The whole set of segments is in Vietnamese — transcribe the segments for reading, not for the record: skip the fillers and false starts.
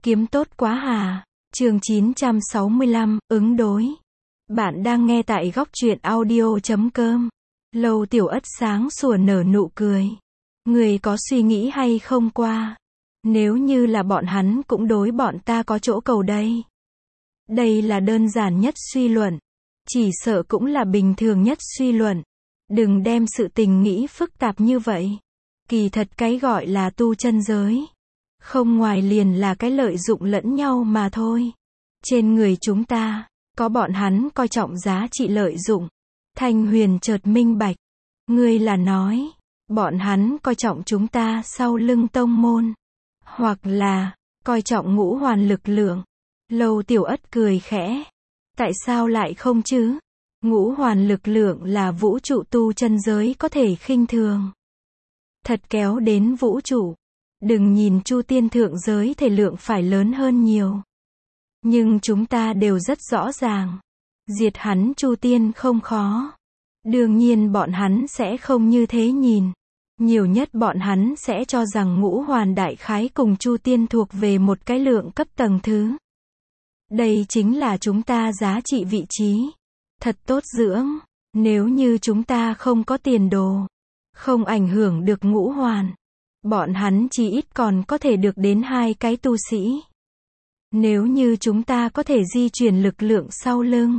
Kiếm tốt quá hà. Chương 965, ứng đối. Bạn đang nghe tại góc truyện audio.com. Lâu Tiểu Ất sáng sủa nở nụ cười. Người có suy nghĩ hay không qua? Nếu như là bọn hắn cũng đối bọn ta có chỗ cầu đây. Đây là đơn giản nhất suy luận. Chỉ sợ cũng là bình thường nhất suy luận. Đừng đem sự tình nghĩ phức tạp như vậy. Kỳ thật cái gọi là tu chân giới. Không ngoài liền là cái lợi dụng lẫn nhau mà thôi. Trên người chúng ta, có bọn hắn coi trọng giá trị lợi dụng. Thanh Huyền chợt minh bạch. Ngươi là nói, bọn hắn coi trọng chúng ta sau lưng tông môn. Hoặc là, coi trọng ngũ hoàn lực lượng. Lâu Tiểu Ất cười khẽ. Tại sao lại không chứ? Ngũ hoàn lực lượng là vũ trụ tu chân giới có thể khinh thường. Thật kéo đến vũ trụ. Đừng nhìn Chu Tiên thượng giới thể lượng phải lớn hơn nhiều. Nhưng chúng ta đều rất rõ ràng. Diệt hắn Chu Tiên không khó. Đương nhiên bọn hắn sẽ không như thế nhìn. Nhiều nhất bọn hắn sẽ cho rằng ngũ hoàn đại khái cùng Chu Tiên thuộc về một cái lượng cấp tầng thứ. Đây chính là chúng ta giá trị vị trí. Thật tốt dưỡng. Nếu như chúng ta không có tiền đồ, không ảnh hưởng được ngũ hoàn, bọn hắn chỉ ít còn có thể được đến 2 cái tu sĩ. Nếu như chúng ta có thể di chuyển lực lượng sau lưng,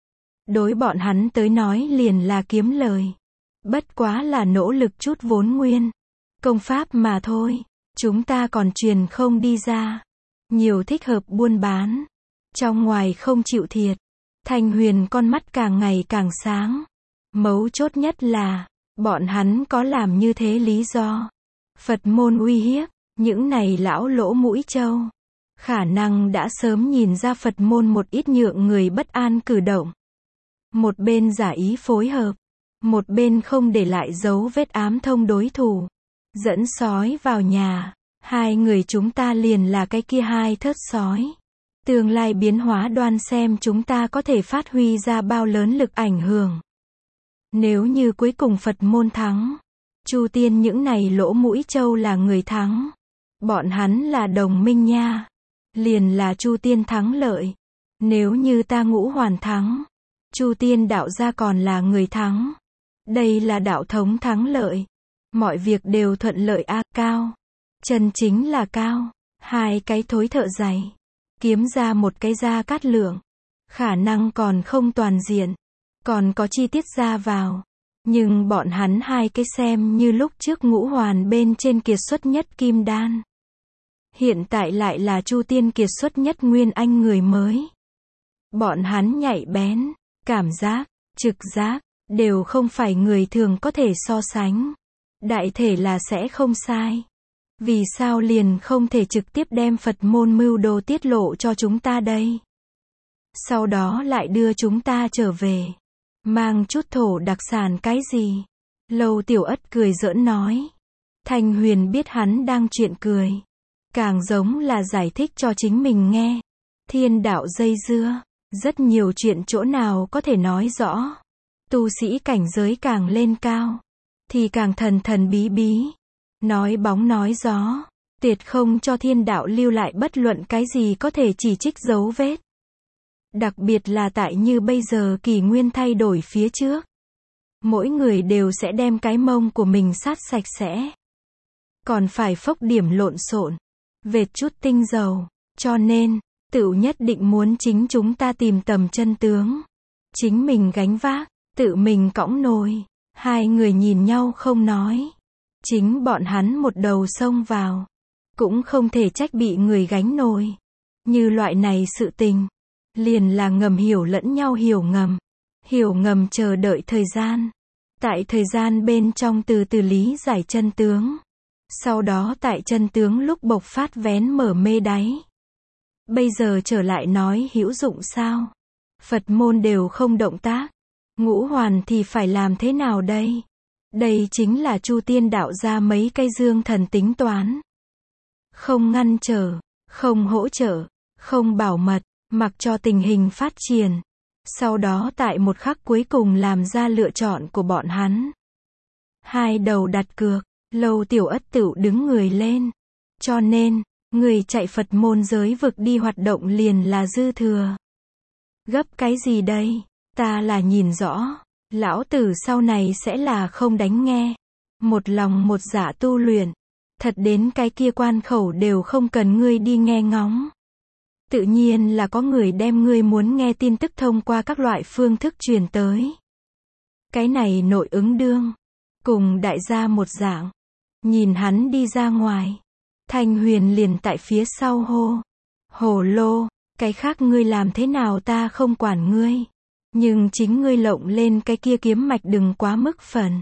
đối bọn hắn tới nói liền là kiếm lời. Bất quá là nỗ lực chút vốn nguyên, công pháp mà thôi. Chúng ta còn truyền không đi ra. Nhiều thích hợp buôn bán. Trong ngoài không chịu thiệt. Thanh Huyền con mắt càng ngày càng sáng. Mấu chốt nhất là, bọn hắn có làm như thế lý do. Phật môn uy hiếp, những này lão lỗ mũi trâu. Khả năng đã sớm nhìn ra Phật môn một ít nhượng người bất an cử động. Một bên giả ý phối hợp, một bên không để lại dấu vết ám thông đối thủ. Dẫn sói vào nhà, 2 người chúng ta liền là cái kia 2 thớt sói. Tương lai biến hóa đoan xem chúng ta có thể phát huy ra bao lớn lực ảnh hưởng. Nếu như cuối cùng Phật môn thắng, Chu Tiên những này lỗ mũi trâu là người thắng. Bọn hắn là đồng minh nha. Liền là Chu Tiên thắng lợi. Nếu như ta ngũ hoàn thắng, Chu Tiên đạo gia còn là người thắng. Đây là đạo thống thắng lợi. Mọi việc đều thuận lợi cao. Chân chính là cao. 2 cái thối thợ giày. Kiếm ra một cái Gia Cát Lượng. Khả năng còn không toàn diện. Còn có chi tiết ra vào. Nhưng bọn hắn 2 cái xem như lúc trước ngũ hoàn bên trên kiệt xuất nhất kim đan. Hiện tại lại là Chu Tiên kiệt xuất nhất nguyên anh người mới. Bọn hắn nhạy bén, cảm giác, trực giác, đều không phải người thường có thể so sánh. Đại thể là sẽ không sai. Vì sao liền không thể trực tiếp đem Phật môn mưu đồ tiết lộ cho chúng ta đây? Sau đó lại đưa chúng ta trở về. Mang chút thổ đặc sản cái gì? Lâu Tiểu Ất cười giỡn nói. Thanh Huyền biết hắn đang chuyện cười. Càng giống là giải thích cho chính mình nghe. Thiên đạo dây dưa. Rất nhiều chuyện chỗ nào có thể nói rõ. Tu sĩ cảnh giới càng lên cao, thì càng thần thần bí bí. Nói bóng nói gió. Tuyệt không cho thiên đạo lưu lại bất luận cái gì có thể chỉ trích dấu vết. Đặc biệt là tại như bây giờ kỷ nguyên thay đổi phía trước. Mỗi người đều sẽ đem cái mông của mình sát sạch sẽ. Còn phải phốc điểm lộn xộn. Vệt chút tinh dầu. Cho nên, tự nhất định muốn chính chúng ta tìm tầm chân tướng. Chính mình gánh vác, tự mình cõng nồi. 2 người nhìn nhau không nói. Chính bọn hắn một đầu xông vào. Cũng không thể trách bị người gánh nồi. Như loại này sự tình. Liền là ngầm hiểu lẫn nhau hiểu ngầm. Hiểu ngầm chờ đợi thời gian. Tại thời gian bên trong từ từ lý giải chân tướng. Sau đó tại chân tướng lúc bộc phát vén mở mê đáy. Bây giờ trở lại nói hữu dụng sao? Phật môn đều không động tác. Ngũ hoàn thì phải làm thế nào đây? Đây chính là Chu Tiên đạo ra mấy cây dương thần tính toán. Không ngăn trở, không hỗ trợ, không bảo mật, mặc cho tình hình phát triển. Sau đó tại một khắc cuối cùng làm ra lựa chọn của bọn hắn. 2 đầu đặt cược, Lâu Tiểu Ất tựu đứng người lên. Cho nên, Người chạy Phật môn giới vực đi hoạt động liền là dư thừa. Gấp cái gì đây? Ta là nhìn rõ. Lão tử sau này sẽ là không đánh nghe. Một lòng một dạ tu luyện. Thật đến cái kia quan khẩu đều không cần ngươi đi nghe ngóng. Tự nhiên là có người đem ngươi muốn nghe tin tức thông qua các loại phương thức truyền tới. Cái này nội ứng đương. Cùng đại gia một dạng. Nhìn hắn đi ra ngoài. Thanh Huyền liền tại phía sau hô. Hồ lô, cái khác ngươi làm thế nào ta không quản ngươi. Nhưng chính ngươi lộng lên cái kia kiếm mạch đừng quá mức phần.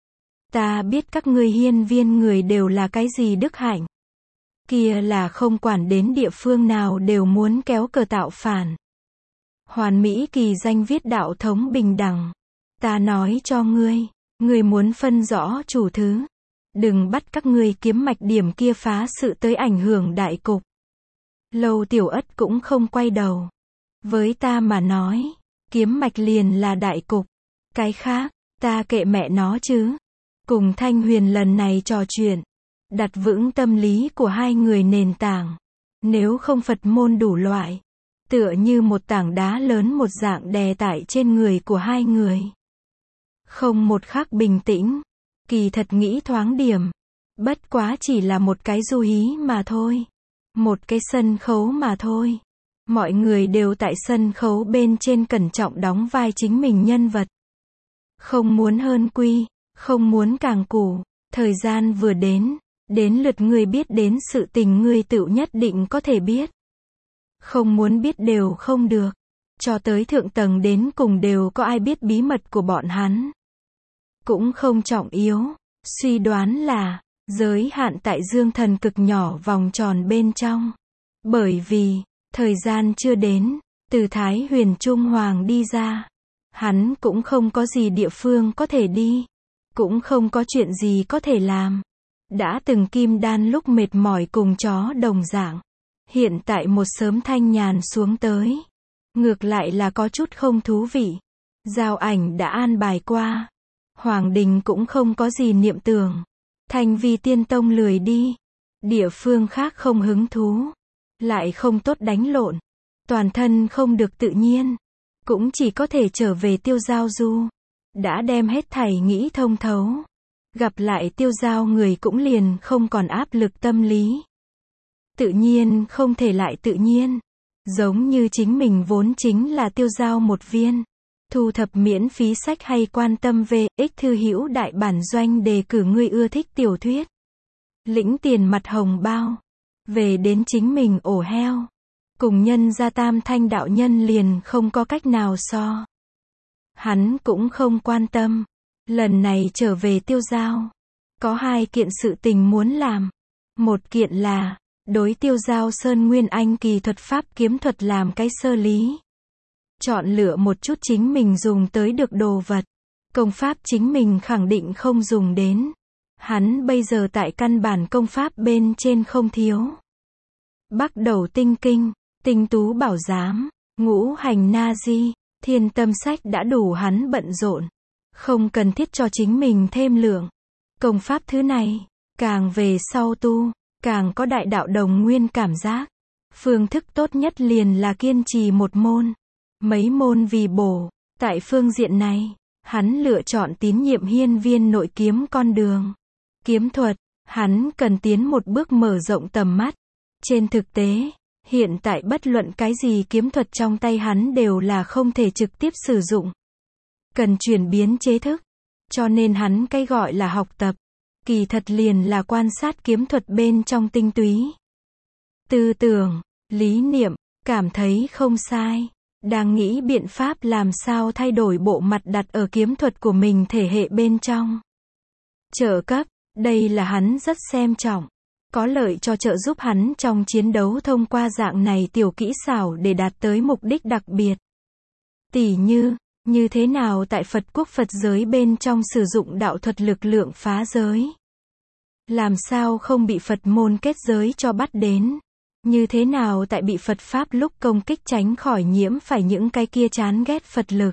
Ta biết các ngươi hiên viên người đều là cái gì đức hạnh. Kia là không quản đến địa phương nào đều muốn kéo cờ tạo phản. Hoàn mỹ kỳ danh viết đạo thống bình đẳng. Ta nói cho ngươi, ngươi muốn phân rõ chủ thứ. Đừng bắt các ngươi kiếm mạch điểm kia phá sự tới ảnh hưởng đại cục. Lâu Tiểu Ất cũng không quay đầu. Với ta mà nói, kiếm mạch liền là đại cục. Cái khác, ta kệ mẹ nó chứ. Cùng Thanh Huyền lần này trò chuyện. Đặt vững tâm lý của hai người nền tảng. Nếu không Phật môn đủ loại. Tựa như một tảng đá lớn một dạng đè tải trên người của hai người. Không một khắc bình tĩnh. Kỳ thật nghĩ thoáng điểm. Bất quá chỉ là một cái du hí mà thôi. Một cái sân khấu mà thôi. Mọi người đều tại sân khấu bên trên cẩn trọng đóng vai chính mình nhân vật. Không muốn hơn quy, không muốn càng củ. Thời gian vừa đến lượt ngươi biết đến sự tình ngươi tự nhất định có thể biết. Không muốn biết đều không được. Cho tới thượng tầng đến cùng đều có ai biết bí mật của bọn hắn. Cũng không trọng yếu. Suy đoán là giới hạn tại dương thần cực nhỏ vòng tròn bên trong. Bởi vì thời gian chưa đến, từ Thái Huyền Trung Hoàng đi ra. Hắn cũng không có gì địa phương có thể đi. Cũng không có chuyện gì có thể làm. Đã từng kim đan lúc mệt mỏi cùng chó đồng dạng. Hiện tại một sớm thanh nhàn xuống tới. Ngược lại là có chút không thú vị. Giao ảnh đã an bài qua. Hoàng đình cũng không có gì niệm tưởng. Thanh Vi Tiên Tông lười đi. Địa phương khác không hứng thú. Lại không tốt đánh lộn. Toàn thân không được tự nhiên. Cũng chỉ có thể trở về Tiêu Giao Du. Đã đem hết thảy nghĩ thông thấu. Gặp lại Tiêu Giao người cũng liền không còn áp lực tâm lý. Tự nhiên không thể lại tự nhiên. Giống như chính mình vốn chính là Tiêu Giao một viên. Thu thập miễn phí sách hay quan tâm về ích thư hữu đại bản doanh đề cử ngươi ưa thích tiểu thuyết. Lĩnh tiền mặt hồng bao. Về đến chính mình ổ heo. Cùng nhân gia Tam Thanh đạo nhân liền không có cách nào so. Hắn cũng không quan tâm. Lần này trở về Tiêu Giao. Có hai kiện sự tình muốn làm. Một kiện là đối Tiêu Giao Sơn Nguyên Anh kỳ thuật pháp kiếm thuật làm cái sơ lý. Chọn lựa một chút chính mình dùng tới được đồ vật. Công pháp chính mình khẳng định không dùng đến. Hắn bây giờ tại căn bản công pháp bên trên không thiếu. Bắc Đầu Tinh Kinh, Tinh Tú Bảo Giám, Ngũ Hành Na Di, Thiên Tâm Sách đã đủ hắn bận rộn. Không cần thiết cho chính mình thêm lượng. Công pháp thứ này, càng về sau tu, càng có đại đạo đồng nguyên cảm giác. Phương thức tốt nhất liền là kiên trì một môn. Mấy môn vì bổ. Tại phương diện này, hắn lựa chọn tín nhiệm hiên viên nội kiếm con đường. Kiếm thuật, hắn cần tiến một bước mở rộng tầm mắt. Trên thực tế, hiện tại bất luận cái gì kiếm thuật trong tay hắn đều là không thể trực tiếp sử dụng. Cần chuyển biến chế thức. Cho nên hắn cái gọi là học tập. Kỳ thật liền là quan sát kiếm thuật bên trong tinh túy. Tư tưởng, lý niệm, cảm thấy không sai. Đang nghĩ biện pháp làm sao thay đổi bộ mặt đặt ở kiếm thuật của mình thể hệ bên trong. Trợ cấp, đây là hắn rất xem trọng. Có lợi cho trợ giúp hắn trong chiến đấu thông qua dạng này tiểu kỹ xảo để đạt tới mục đích đặc biệt. Tỉ như thế nào tại Phật quốc Phật giới bên trong sử dụng đạo thuật lực lượng phá giới. Làm sao không bị Phật môn kết giới cho bắt đến. Như thế nào tại bị Phật Pháp lúc công kích tránh khỏi nhiễm phải những cái kia chán ghét Phật lực.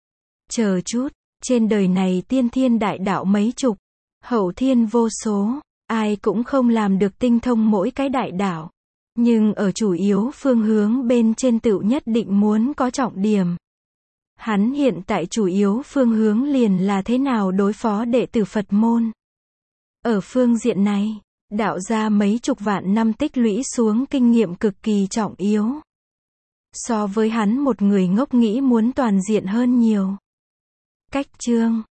Chờ chút, trên đời này tiên thiên đại đạo mấy chục, hậu thiên vô số, ai cũng không làm được tinh thông mỗi cái đại đạo. Nhưng ở chủ yếu phương hướng bên trên tựu nhất định muốn có trọng điểm. Hắn hiện tại chủ yếu phương hướng liền là thế nào đối phó đệ tử Phật môn. Ở phương diện này, đạo gia mấy chục vạn năm tích lũy xuống kinh nghiệm cực kỳ trọng yếu. So với hắn một người ngốc nghĩ muốn toàn diện hơn nhiều. Cách chương